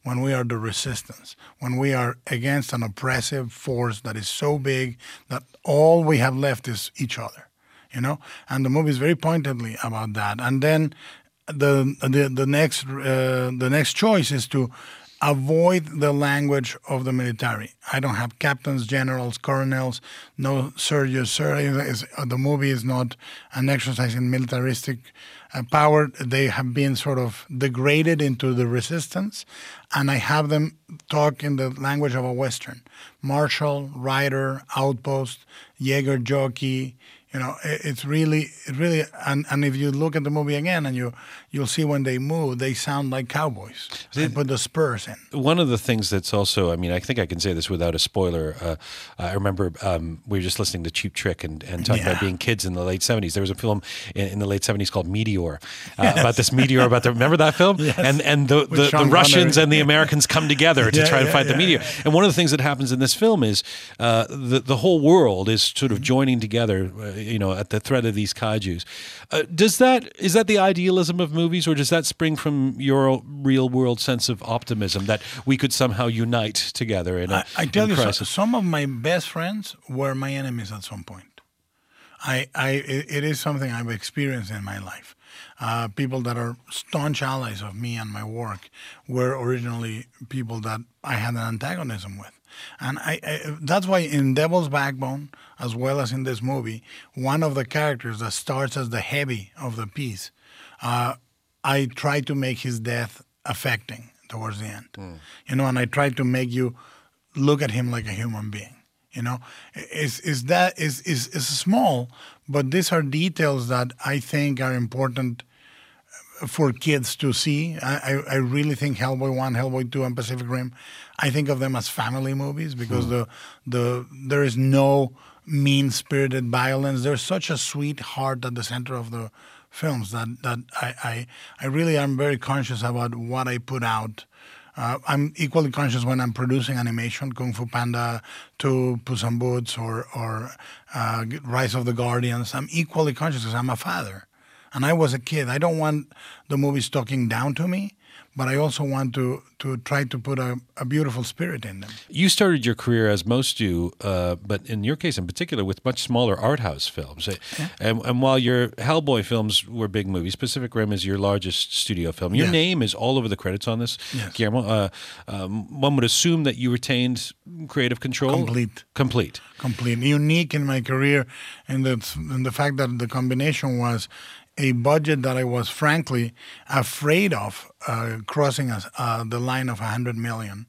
when we are the resistance, when we are against an oppressive force that is so big that all we have left is each other, you know. And the movie is very pointedly about that. And then the next choice is to avoid the language of the military. I don't have captains, generals, colonels, no Sir. The movie is not an exercise in militaristic power. They have been sort of degraded into the resistance, and I have them talk in the language of a Western. Marshal, rider, outpost, Jaeger jockey. You know, it really, and if you look at the movie again, and you'll see when they move, they sound like cowboys. They put the spurs in. One of the things that's also, I mean, I think I can say this without a spoiler. I remember we were just listening to Cheap Trick and talking about being kids in the late 70s. There was a film in the late 70s called Meteor, about this meteor, remember that film? Yes. And the Russians and the Americans come together to try and fight the meteor. And one of the things that happens in this film is the whole world is sort of joining together, at the threat of these kaijus. Is that the idealism of movies, or does that spring from your real world sense of optimism that we could somehow unite together in a crisis? I tell you, some of my best friends were my enemies at some point. It is something I've experienced in my life. People that are staunch allies of me and my work were originally people that I had an antagonism with. And that's why in Devil's Backbone, as well as in this movie, one of the characters that starts as the heavy of the piece, I try to make his death affecting towards the end. And I try to make you look at him like a human being. It's small, but these are details that I think are important for kids to see. I really think Hellboy 1, Hellboy 2, and Pacific Rim, I think of them as family movies because there is no mean-spirited violence. There's such a sweet heart at the center of the films that I really am very conscious about what I put out. I'm equally conscious when I'm producing animation, Kung Fu Panda 2, Puss in Boots, or Rise of the Guardians. I'm equally conscious because I'm a father. And I was a kid. I don't want the movies talking down to me, but I also want to try to put a beautiful spirit in them. You started your career, as most do, but in your case in particular, with much smaller art house films. Yeah. And while your Hellboy films were big movies, Pacific Rim is your largest studio film. Your name is all over the credits on this, Guillermo. One would assume that you retained creative control? Complete. Unique in my career in the fact that the combination was a budget that I was frankly afraid of crossing the line of $100 million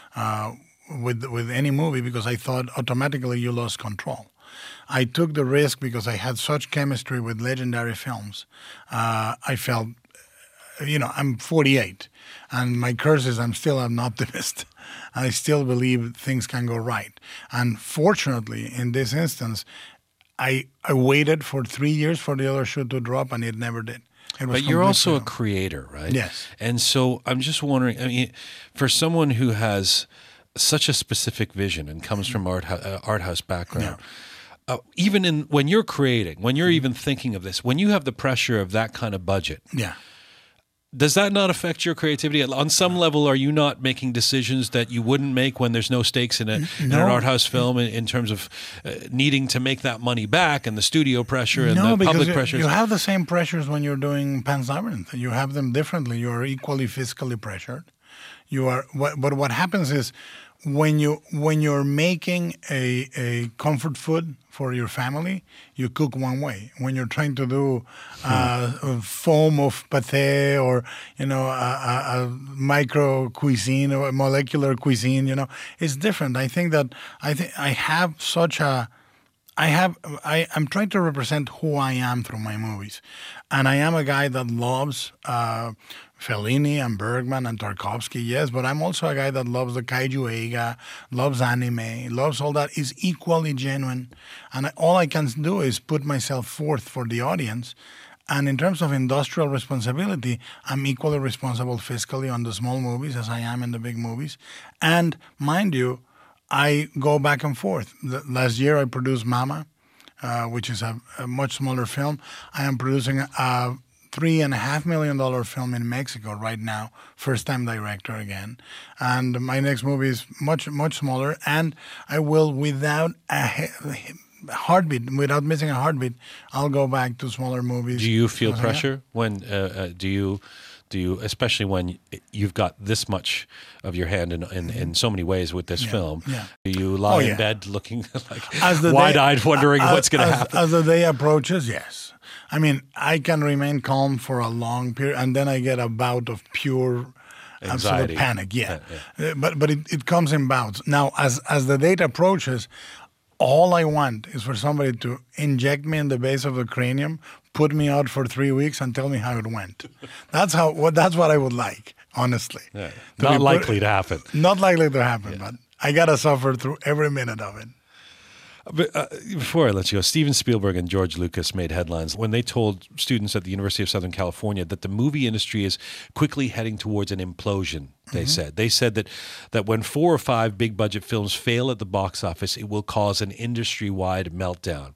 with any movie because I thought automatically you lost control. I took the risk because I had such chemistry with legendary films. I felt, I'm 48, and my curse is I'm still an optimist. I still believe things can go right. And fortunately, in this instance, I waited for 3 years for the other shoe to drop, and it never did. But you're also a creator, right? Yes. And so I'm just wondering, for someone who has such a specific vision and comes from art house background, even when you're creating, when you're even thinking of this, when you have the pressure of that kind of budget, does that not affect your creativity? On some level, are you not making decisions that you wouldn't make when there's no stakes in an art house film in terms of needing to make that money back and the studio pressure and the public pressures? You have the same pressures when you're doing Pan's Labyrinth. You have them differently. You are equally fiscally pressured. But what happens is when you're making a comfort food for your family, you cook one way. When you're trying to do a foam of pâté or a micro cuisine or a molecular cuisine, it's different. I think I'm trying to represent who I am through my movies, and I am a guy that loves Fellini and Bergman and Tarkovsky, yes, but I'm also a guy that loves the kaiju eiga, loves anime, loves all that, is equally genuine. And all I can do is put myself forth for the audience. And in terms of industrial responsibility, I'm equally responsible fiscally on the small movies as I am in the big movies. And mind you, I go back and forth. Last year I produced Mama, which is a much smaller film. I am producing a $3.5 million film in Mexico right now, first-time director again. And my next movie is much, much smaller, and I will, without heartbeat, without missing a heartbeat, I'll go back to smaller movies. Do you feel pressure when do you, especially when you've got this much of your hand in so many ways with this film? Yeah. Do you lie in bed looking like the wide-eyed, wondering what's going to happen? As the day approaches, yes. I mean, I can remain calm for a long period, and then I get a bout of pure anxiety, absolute panic. Yeah. But it comes in bouts. Now, as the date approaches, all I want is for somebody to inject me in the base of the cranium, put me out for 3 weeks, and tell me how it went. That's what I would like, honestly. Yeah. Not likely to happen. Not likely to happen, but I gotta suffer through every minute of it. But before I let you go, Steven Spielberg and George Lucas made headlines when they told students at the University of Southern California that the movie industry is quickly heading towards an implosion. They said that when 4 or 5 big budget films fail at the box office, it will cause an industry-wide meltdown.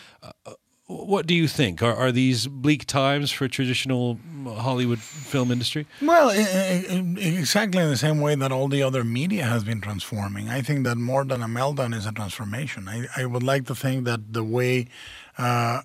What do you think? Are these bleak times for traditional Hollywood film industry? Well, exactly in the same way that all the other media has been transforming. I think that more than a meltdown is a transformation. I would like to think that the way a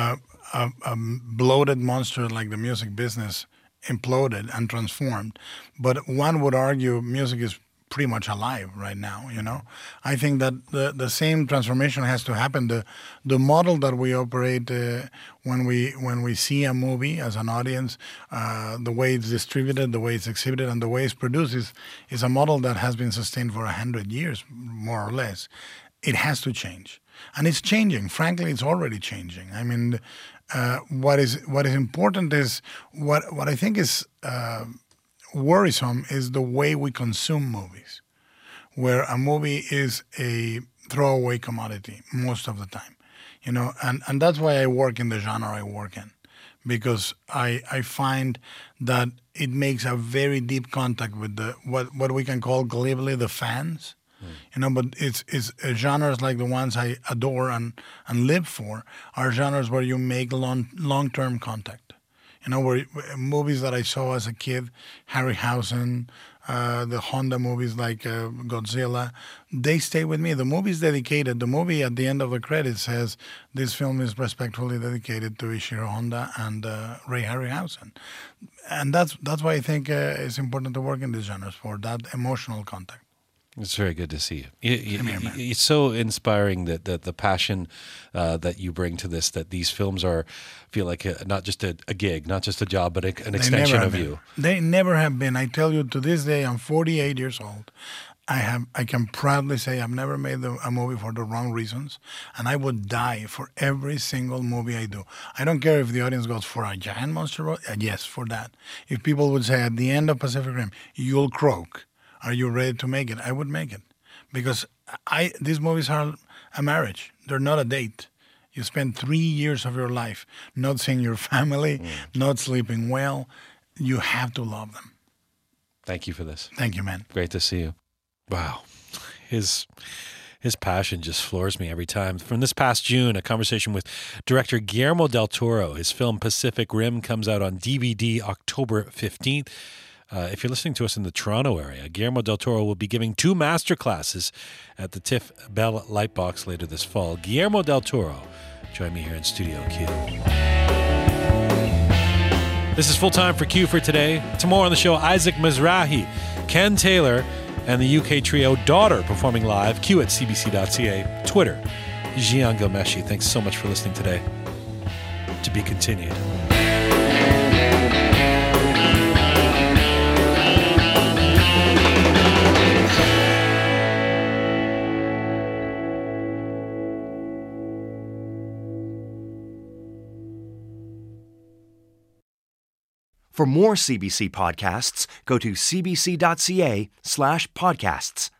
bloated monster like the music business imploded and transformed, but one would argue music is pretty much alive right now, you know. I think that the same transformation has to happen. The model that we operate when we see a movie as an audience, the way it's distributed, the way it's exhibited, and the way it's produced is a model that has been sustained for 100 years, more or less. It has to change. And it's changing. Frankly, it's already changing. I mean, what is important is what I think is worrisome is the way we consume movies, where a movie is a throwaway commodity most of the time, you know, and that's why I work in the genre I work in, because I find that it makes a very deep contact with the what we can call glibly the fans, you know, but it's genres like the ones I adore and live for are genres where you make long-term contact. You know, where movies that I saw as a kid, Harryhausen, the Honda movies like Godzilla, they stay with me. The movie's dedicated. The movie at the end of the credits says, this film is respectfully dedicated to Ishiro Honda and Ray Harryhausen. And that's why I think it's important to work in these genres, for that emotional contact. It's very good to see you. It's so inspiring that the passion that you bring to this, that these films feel like not just a gig, not just a job, but an extension of you. They never have been. I tell you, to this day, I'm 48 years old. I can proudly say I've never made a movie for the wrong reasons, and I would die for every single movie I do. I don't care if the audience goes for a giant monster. Yes, for that. If people would say at the end of Pacific Rim, you'll croak. Are you ready to make it? I would make it, because these movies are a marriage. They're not a date. You spend 3 years of your life not seeing your family, not sleeping well. You have to love them. Thank you for this. Thank you, man. Great to see you. Wow. His passion just floors me every time. From this past June, a conversation with director Guillermo del Toro. His film Pacific Rim comes out on DVD October 15th. If you're listening to us in the Toronto area, Guillermo del Toro will be giving 2 masterclasses at the TIFF Bell Lightbox later this fall. Guillermo del Toro, join me here in Studio Q. This is Full Time for Q for today. Tomorrow on the show, Isaac Mizrahi, Ken Taylor, and the UK trio Daughter performing live. Q at cbc.ca. Twitter, Gian Gomeshi. Thanks so much for listening today. To be continued. For more CBC podcasts, go to cbc.ca/podcasts.